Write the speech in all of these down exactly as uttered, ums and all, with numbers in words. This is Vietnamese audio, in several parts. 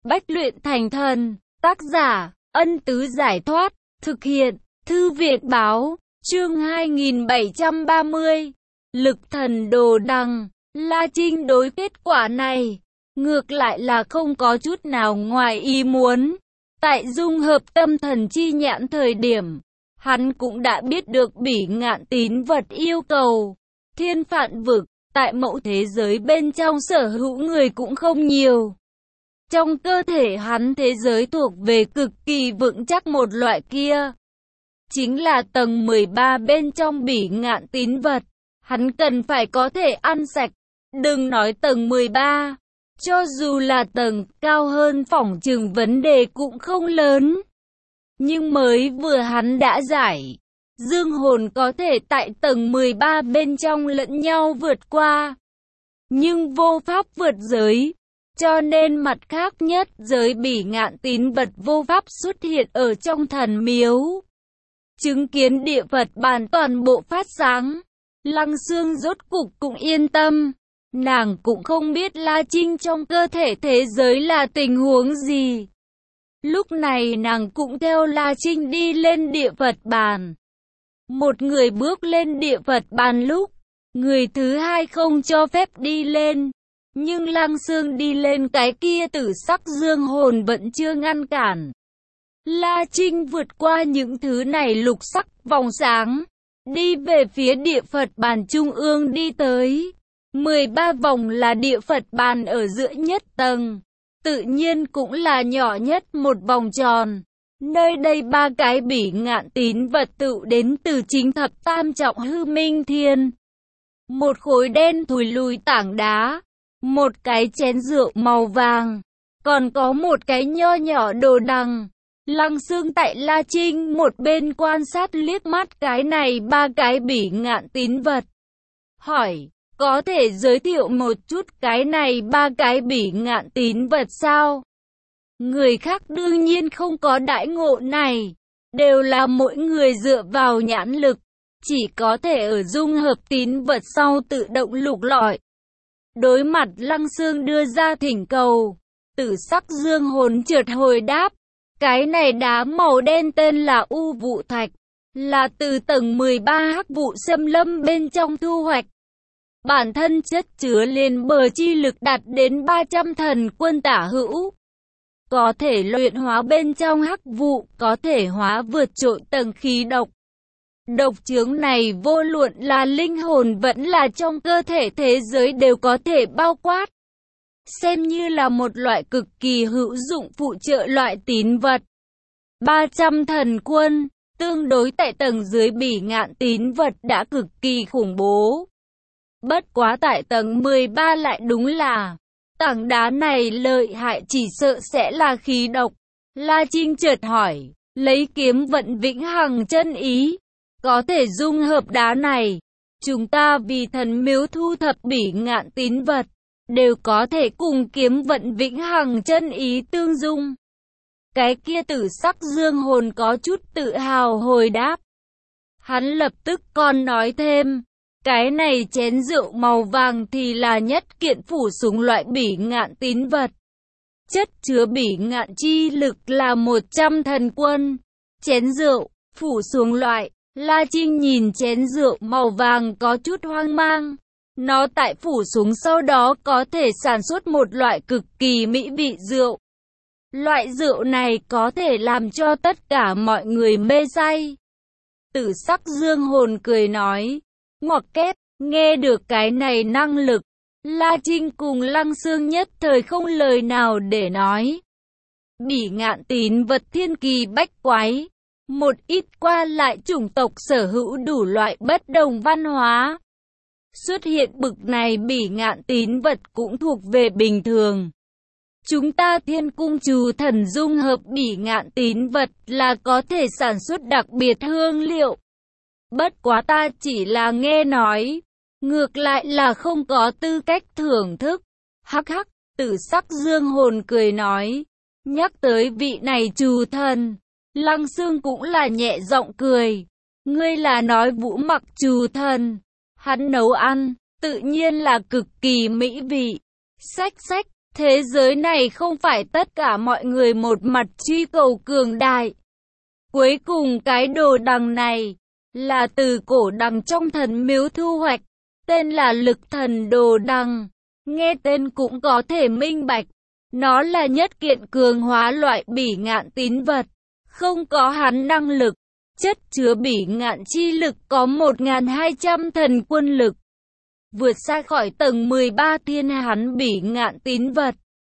bách luyện thành thần. Tác giả, Ân Tứ Giải Thoát. Thực hiện, Thư Việt Báo. Chương hai nghìn bảy trăm ba mươi. Lực thần đồ đằng. La Trinh đối kết quả này, ngược lại là không có chút nào ngoài ý muốn. Tại dung hợp tâm thần chi nhãn thời điểm, hắn cũng đã biết được Bỉ Ngạn tín vật yêu cầu. Thiên Phạn vực, tại mẫu thế giới bên trong sở hữu người cũng không nhiều. Trong cơ thể hắn thế giới thuộc về cực kỳ vững chắc một loại kia. Chính là tầng mười ba bên trong Bỉ Ngạn tín vật. Hắn cần phải có thể ăn sạch. Đừng nói tầng mười ba. Cho dù là tầng cao hơn phỏng chừng vấn đề cũng không lớn. Nhưng mới vừa hắn đã giải. Dương hồn có thể tại tầng mười ba bên trong lẫn nhau vượt qua. Nhưng vô pháp vượt giới. Cho nên mặt khác nhất giới Bỉ Ngạn tín vật vô pháp xuất hiện ở trong thần miếu. Chứng kiến địa Phật bàn toàn bộ phát sáng. Lăng Xương rốt cục cũng yên tâm. Nàng cũng không biết La Trinh trong cơ thể thế giới là tình huống gì. Lúc này nàng cũng theo La Trinh đi lên địa Phật bàn. Một người bước lên địa Phật bàn lúc, người thứ hai không cho phép đi lên. Nhưng Lăng Xương đi lên cái kia tử sắc dương hồn vẫn chưa ngăn cản. La Trinh vượt qua những thứ này lục sắc vòng sáng, đi về phía địa Phật bàn trung ương đi tới. mười ba vòng là địa Phật bàn ở giữa nhất tầng, tự nhiên cũng là nhỏ nhất một vòng tròn. Nơi đây ba cái Bỉ Ngạn tín vật tụ đến từ chính thập tam trọng hư minh thiên. Một khối đen thùi lùi tảng đá, một cái chén rượu màu vàng, còn có một cái nho nhỏ đồ đằng. Lăng Xương tại La Trinh một bên quan sát liếc mắt cái này ba cái Bỉ Ngạn tín vật. Hỏi, có thể giới thiệu một chút cái này ba cái Bỉ Ngạn tín vật sao? Người khác đương nhiên không có đãi ngộ này, đều là mỗi người dựa vào nhãn lực, chỉ có thể ở dung hợp tín vật sau tự động lục lọi. Đối mặt Lăng Xương đưa ra thỉnh cầu, tử sắc dương hồn chợt hồi đáp, cái này đá màu đen tên là U Vụ Thạch, là từ tầng mười ba hắc vụ xâm lâm bên trong thu hoạch. Bản thân chất chứa liền bờ chi lực đạt đến ba trăm thần quân tả hữu. Có thể luyện hóa bên trong hắc vụ, có thể hóa vượt trội tầng khí độc. Độc chướng này vô luận là linh hồn vẫn là trong cơ thể thế giới đều có thể bao quát. Xem như là một loại cực kỳ hữu dụng phụ trợ loại tín vật. ba trăm thần quân, tương đối tại tầng dưới Bỉ Ngạn tín vật đã cực kỳ khủng bố. Bất quá tại tầng mười ba lại đúng là, tảng đá này lợi hại chỉ sợ sẽ là khí độc. La Trinh chợt hỏi, lấy kiếm vận vĩnh hằng chân ý, có thể dung hợp đá này. Chúng ta vì thần miếu thu thập Bỉ Ngạn tín vật, đều có thể cùng kiếm vận vĩnh hằng chân ý tương dung. Cái kia tử sắc dương hồn có chút tự hào hồi đáp. Hắn lập tức còn nói thêm, cái này chén rượu màu vàng thì là nhất kiện phủ súng loại Bỉ Ngạn tín vật. Chất chứa Bỉ Ngạn chi lực là một trăm thần quân. Chén rượu, phủ xuống loại. La Trinh nhìn chén rượu màu vàng có chút hoang mang. Nó tại phủ xuống sau đó có thể sản xuất một loại cực kỳ mỹ vị rượu. Loại rượu này có thể làm cho tất cả mọi người mê say. Tử sắc dương hồn cười nói, ngoặc kép, nghe được cái này năng lực. La Trinh cùng Lăng Xương nhất thời không lời nào để nói. Bỉ Ngạn tín vật thiên kỳ bách quái. Một ít qua lại chủng tộc sở hữu đủ loại bất đồng văn hóa. Xuất hiện bực này Bỉ Ngạn tín vật cũng thuộc về bình thường. Chúng ta Thiên Cung Trù Thần dung hợp Bỉ Ngạn tín vật là có thể sản xuất đặc biệt hương liệu. Bất quá ta chỉ là nghe nói, ngược lại là không có tư cách thưởng thức. Hắc hắc, tử sắc dương hồn cười nói, nhắc tới vị này Trù Thần. Lăng Xương cũng là nhẹ giọng cười. Ngươi là nói Vũ Mặc Trù Thần. Hắn nấu ăn, tự nhiên là cực kỳ mỹ vị. Xách xách, Thế giới này không phải tất cả mọi người một mặt truy cầu cường đại. Cuối cùng cái đồ đằng này là từ cổ đằng trong thần miếu thu hoạch, tên là lực thần đồ đằng. Nghe tên cũng có thể minh bạch, nó là nhất kiện cường hóa loại bỉ ngạn tín vật. Không có hắn năng lực, chất chứa bỉ ngạn chi lực có một nghìn hai trăm thần quân lực, vượt xa khỏi tầng mười ba thiên hắn bỉ ngạn tín vật.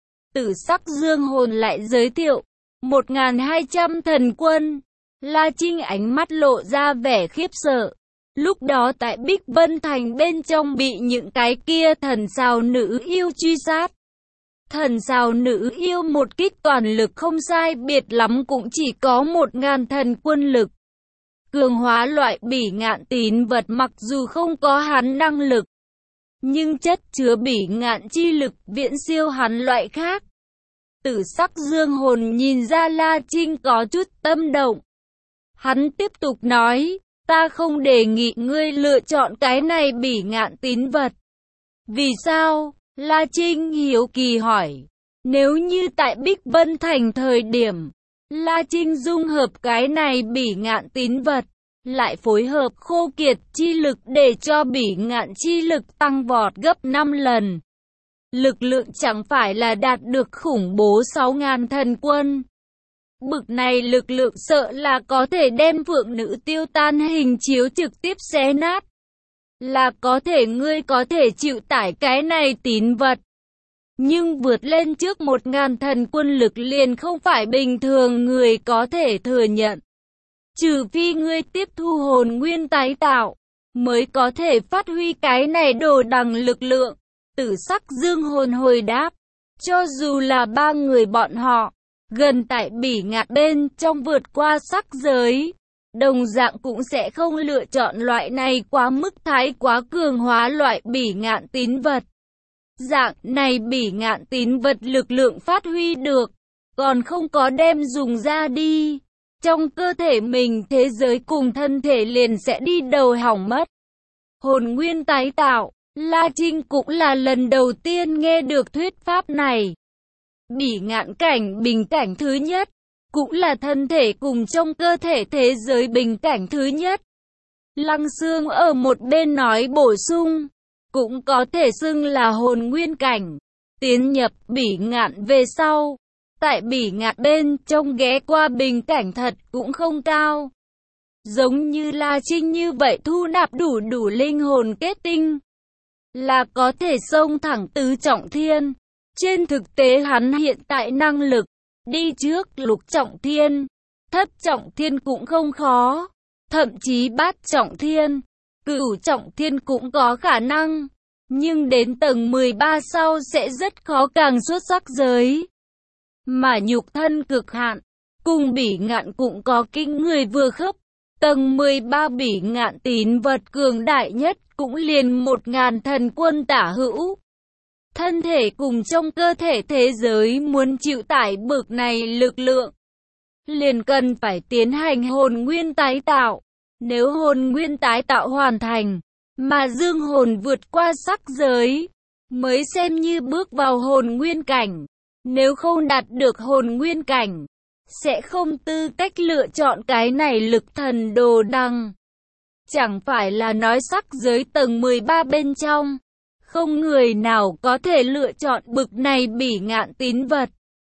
Tử sắc dương hồn lại giới thiệu, một nghìn hai trăm thần quân. La Trinh ánh mắt lộ ra vẻ khiếp sợ. Lúc đó tại Bích Vân Thành bên trong bị những cái kia thần sao nữ yêu truy sát. Thần sao nữ yêu một kích toàn lực không sai biệt lắm cũng chỉ có một ngàn thần quân lực. Cường hóa loại bỉ ngạn tín vật mặc dù không có hắn năng lực, nhưng chất chứa bỉ ngạn chi lực viễn siêu hắn loại khác. Tử sắc dương hồn nhìn ra La Trinh có chút tâm động. Hắn tiếp tục nói, ta không đề nghị ngươi lựa chọn cái này bỉ ngạn tín vật. Vì sao? La Trinh hiếu kỳ hỏi. Nếu như tại Bích Vân Thành thời điểm, La Trinh dung hợp cái này bỉ ngạn tín vật, lại phối hợp khô kiệt chi lực để cho bỉ ngạn chi lực tăng vọt gấp năm lần. Lực lượng chẳng phải là đạt được khủng bố sáu nghìn thần quân. Bực này lực lượng sợ là có thể đem phượng nữ tiêu tan hình chiếu trực tiếp xé nát. Là có thể ngươi có thể chịu tải cái này tín vật. Nhưng vượt lên trước một ngàn thần quân lực liền không phải bình thường người có thể thừa nhận. Trừ phi ngươi tiếp thu hồn nguyên tái tạo, mới có thể phát huy cái này đồ đằng lực lượng. Tử sắc dương hồn hồi đáp, cho dù là ba người bọn họ, gần tại bỉ ngạn bên trong vượt qua sắc giới, đồng dạng cũng sẽ không lựa chọn loại này quá mức thái quá cường hóa loại bỉ ngạn tín vật. Dạng này bỉ ngạn tín vật lực lượng phát huy được, còn không có đem dùng ra đi. Trong cơ thể mình thế giới cùng thân thể liền sẽ đi đầu hỏng mất. Hồn nguyên tái tạo, La Trinh cũng là lần đầu tiên nghe được thuyết pháp này. Bỉ ngạn cảnh bình cảnh thứ nhất, cũng là thân thể cùng trong cơ thể thế giới bình cảnh thứ nhất. Lăng Xương ở một bên nói bổ sung, cũng có thể xưng là hồn nguyên cảnh. Tiến nhập bỉ ngạn về sau, tại bỉ ngạn bên trong ghé qua bình cảnh thật cũng không cao. Giống như La Trinh như vậy thu nạp đủ đủ linh hồn kết tinh, là có thể xông thẳng tứ trọng thiên. Trên thực tế hắn hiện tại năng lực, đi trước lục trọng thiên, thất trọng thiên cũng không khó, thậm chí bát trọng thiên, cửu trọng thiên cũng có khả năng. Nhưng đến tầng mười ba sau sẽ rất khó càng xuất sắc giới. Mà nhục thân cực hạn, cùng bỉ ngạn cũng có kinh người vừa khớp. Tầng mười ba bỉ ngạn tín vật cường đại nhất cũng liền một ngàn thần quân tả hữu. Thân thể cùng trong cơ thể thế giới muốn chịu tải bực này lực lượng, liền cần phải tiến hành hồn nguyên tái tạo. Nếu hồn nguyên tái tạo hoàn thành, mà dương hồn vượt qua sắc giới, mới xem như bước vào hồn nguyên cảnh. Nếu không đạt được hồn nguyên cảnh, sẽ không tư cách lựa chọn cái này lực thần đồ đằng. Chẳng phải là nói sắc giới tầng mười ba bên trong, không người nào có thể lựa chọn bực này bỉ ngạn tín vật.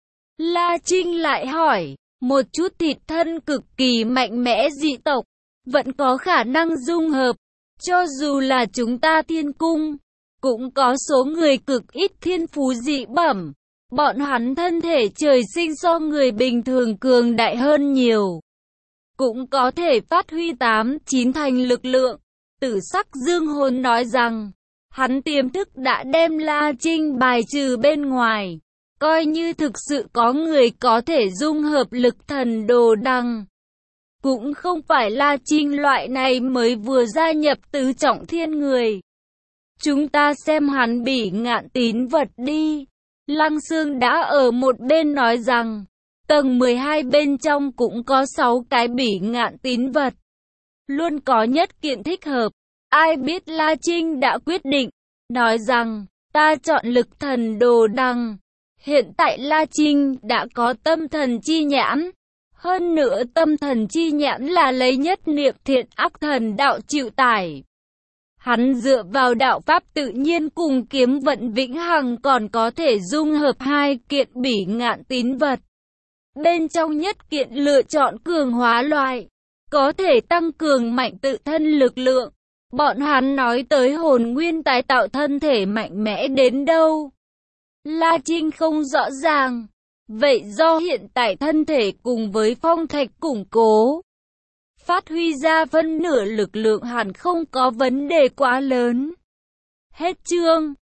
La Trinh lại hỏi, một chút thịt thân cực kỳ mạnh mẽ dị tộc, vẫn có khả năng dung hợp. Cho dù là chúng ta thiên cung, cũng có số người cực ít thiên phú dị bẩm. Bọn hắn thân thể trời sinh so người bình thường cường đại hơn nhiều, cũng có thể phát huy tám chín thành lực lượng. Tử sắc dương hồn nói rằng, hắn tiềm thức đã đem La Trinh bài trừ bên ngoài. Coi như thực sự có người có thể dung hợp lực thần đồ đằng, cũng không phải La Trinh loại này mới vừa gia nhập tứ trọng thiên người. Chúng ta xem hắn bỉ ngạn tín vật đi. Lăng Xương đã ở một bên nói rằng, tầng mười hai bên trong cũng có sáu cái bỉ ngạn tín vật. Luôn có nhất kiện thích hợp. Ai biết La Trinh đã quyết định, nói rằng, ta chọn lực thần đồ đằng. Hiện tại La Trinh đã có tâm thần chi nhãn. Hơn nữa tâm thần chi nhãn là lấy nhất niệm thiện ác thần đạo chịu tải. Hắn dựa vào đạo pháp tự nhiên cùng kiếm vận vĩnh hằng còn có thể dung hợp hai kiện bỉ ngạn tín vật. Bên trong nhất kiện lựa chọn cường hóa loại, có thể tăng cường mạnh tự thân lực lượng. Bọn hắn nói tới hồn nguyên tái tạo thân thể mạnh mẽ đến đâu, La Trinh không rõ ràng. Vậy do hiện tại thân thể cùng với phong thạch củng cố, phát huy ra phân nửa lực lượng hẳn không có vấn đề quá lớn. Hết chương.